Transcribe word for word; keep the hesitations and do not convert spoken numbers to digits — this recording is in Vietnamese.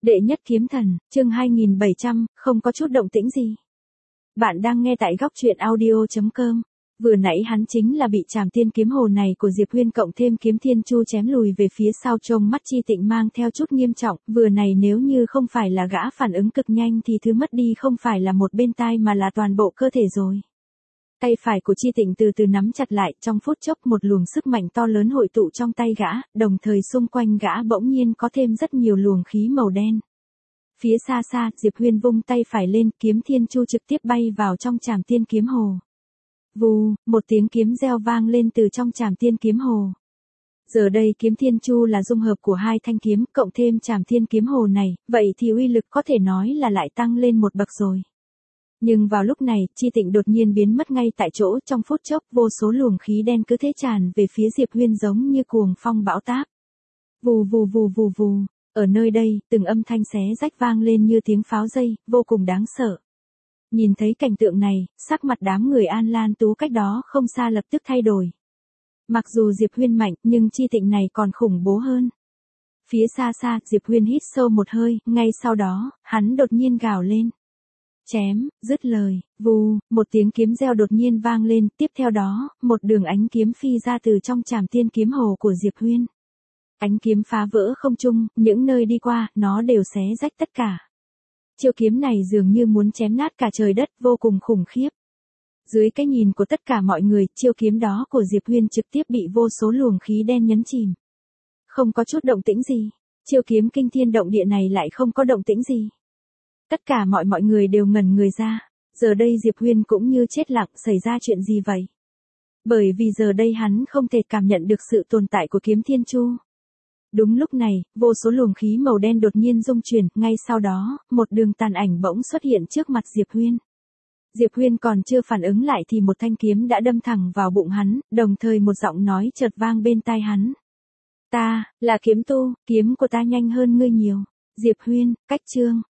Đệ nhất kiếm thần, chương hai nghìn bảy trăm, không có chút động tĩnh gì. Bạn đang nghe tại góc truyện audio chấm com. Vừa nãy hắn chính là bị trảm tiên kiếm hồ này của Diệp Huyên cộng thêm kiếm thiên chu chém lùi về phía sau, trông mắt Chi Tịnh mang theo chút nghiêm trọng, vừa này nếu như không phải là gã phản ứng cực nhanh thì thứ mất đi không phải là một bên tai mà là toàn bộ cơ thể rồi. Tay phải của Chi Tịnh từ từ nắm chặt lại, trong phút chốc một luồng sức mạnh to lớn hội tụ trong tay gã, đồng thời xung quanh gã bỗng nhiên có thêm rất nhiều luồng khí màu đen. Phía xa xa, Diệp Huyên vung tay phải lên, kiếm thiên chu trực tiếp bay vào trong trảm tiên kiếm hồ. Vù, một tiếng kiếm reo vang lên từ trong trảm tiên kiếm hồ. Giờ đây kiếm thiên chu là dung hợp của hai thanh kiếm, cộng thêm trảm tiên kiếm hồ này, vậy thì uy lực có thể nói là lại tăng lên một bậc rồi. Nhưng vào lúc này, Chi Tịnh đột nhiên biến mất ngay tại chỗ, trong phút chốc vô số luồng khí đen cứ thế tràn về phía Diệp Huyên giống như cuồng phong bão táp. Vù vù vù vù vù, ở nơi đây, từng âm thanh xé rách vang lên như tiếng pháo dây, vô cùng đáng sợ. Nhìn thấy cảnh tượng này, sắc mặt đám người An Lan Tú cách đó không xa lập tức thay đổi. Mặc dù Diệp Huyên mạnh, nhưng Chi Tịnh này còn khủng bố hơn. Phía xa xa, Diệp Huyên hít sâu một hơi, ngay sau đó, hắn đột nhiên gào lên. Chém, dứt lời, vù, một tiếng kiếm reo đột nhiên vang lên, tiếp theo đó, một đường ánh kiếm phi ra từ trong trảm tiên kiếm hồ của Diệp Huyên. Ánh kiếm phá vỡ không trung, những nơi đi qua, nó đều xé rách tất cả. Chiêu kiếm này dường như muốn chém nát cả trời đất, vô cùng khủng khiếp. Dưới cái nhìn của tất cả mọi người, chiêu kiếm đó của Diệp Huyên trực tiếp bị vô số luồng khí đen nhấn chìm. Không có chút động tĩnh gì, chiêu kiếm kinh thiên động địa này lại không có động tĩnh gì. Tất cả mọi mọi người đều ngẩn người ra, giờ đây Diệp Huyên cũng như chết lặng, xảy ra chuyện gì vậy? Bởi vì giờ đây hắn không thể cảm nhận được sự tồn tại của kiếm thiên chu. Đúng lúc này, vô số luồng khí màu đen đột nhiên rung chuyển, ngay sau đó, một đường tàn ảnh bỗng xuất hiện trước mặt Diệp Huyên. Diệp Huyên còn chưa phản ứng lại thì một thanh kiếm đã đâm thẳng vào bụng hắn, đồng thời một giọng nói chợt vang bên tai hắn. Ta, là kiếm tu, kiếm của ta nhanh hơn ngươi nhiều. Diệp Huyên, cách chương.